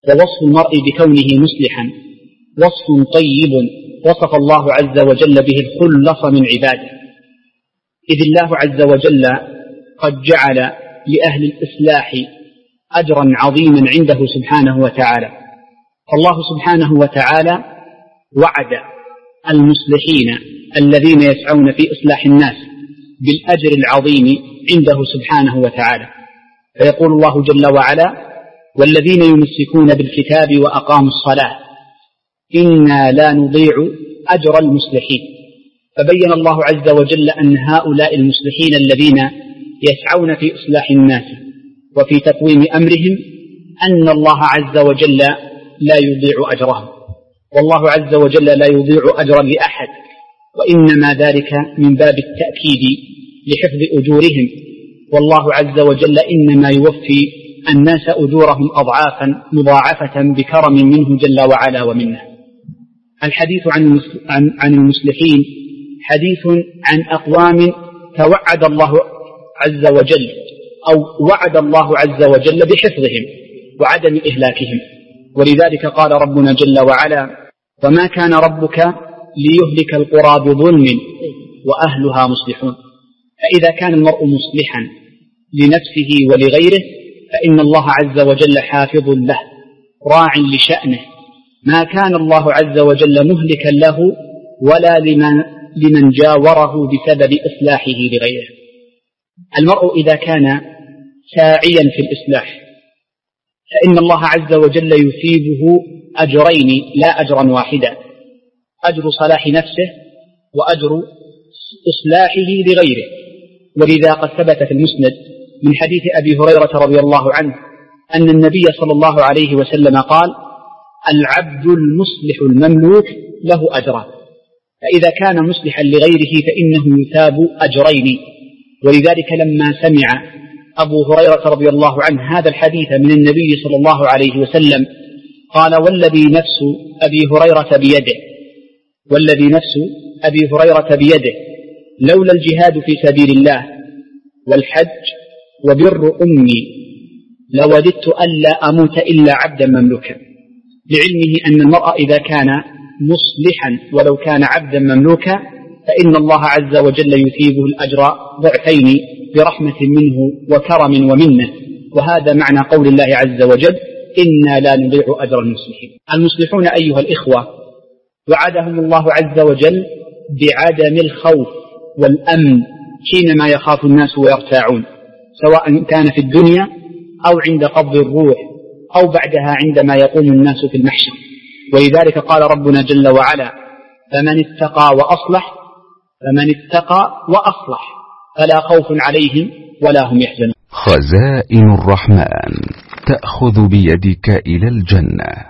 ووصف المرء بكونه مصلحا وصف طيب وصف الله عز وجل به الخلص من عباده، إذ الله عز وجل قد جعل لأهل الإصلاح أجرا عظيما عنده سبحانه وتعالى. الله سبحانه وتعالى وعد المصلحين الذين يسعون في إصلاح الناس بالأجر العظيم عنده سبحانه وتعالى، فيقول الله جل وعلا: والذين يمسكون بالكتاب وأقاموا الصلاة إنا لا نضيع أجر المصلحين. فبين الله عز وجل أن هؤلاء المصلحين الذين يسعون في إصلاح الناس وفي تقويم أمرهم أن الله عز وجل لا يضيع أجرهم، والله عز وجل لا يضيع أجرا لأحد، وإنما ذلك من باب التأكيد لحفظ أجورهم، والله عز وجل إنما يوفي الناس أجورهم أضعافا مضاعفة بكرم منه جل وعلا ومنه. الحديث عن المصلحين حديث عن أقوام توعد الله عز وجل أو وعد الله عز وجل بحفظهم وعدم إهلاكهم، ولذلك قال ربنا جل وعلا: وما كان ربك ليهلك القرى بظلم وأهلها مصلحون. فإذا كان المرء مصلحا لنفسه ولغيره فإن الله عز وجل حافظ له راع لشأنه، ما كان الله عز وجل مهلكا له ولا لمن جاوره بسبب إصلاحه لغيره. المرء إذا كان ساعيا في الإصلاح فإن الله عز وجل يثيبه أجرين لا أجرا واحدا: أجر صلاح نفسه وأجر إصلاحه لغيره. ولذا قد ثبت في المسند من حديث أبي هريرة رضي الله عنه أن النبي صلى الله عليه وسلم قال: العبد المصلح المملوك له أجران، فإذا كان مصلحا لغيره فإنه يثاب أجرين. ولذلك لما سمع أبو هريرة رضي الله عنه هذا الحديث من النبي صلى الله عليه وسلم قال: والذي نفس أبي هريرة بيده لولا الجهاد في سبيل الله والحج وبر أمي لوددت ألا أموت إلا عبدا مملوكا، لعلمه أن المرء إذا كان مصلحا ولو كان عبدا مملوكا فإن الله عز وجل يثيبه الأجر ضعفين برحمة منه وكرم ومنه. وهذا معنى قول الله عز وجل: إنا لا نضيع أجر المصلحين. المصلحون أيها الإخوة وعدهم الله عز وجل بعدم الخوف والأمن حينما يخاف الناس ويرتاعون، سواء كان في الدنيا أو عند قبض الروح أو بعدها عندما يقوم الناس في المحشر. ولذلك قال ربنا جل وعلا: فمن اتقى وأصلح فلا خوف عليهم ولا هم يحزنون. خزائن الرحمن تأخذ بيدك إلى الجنة.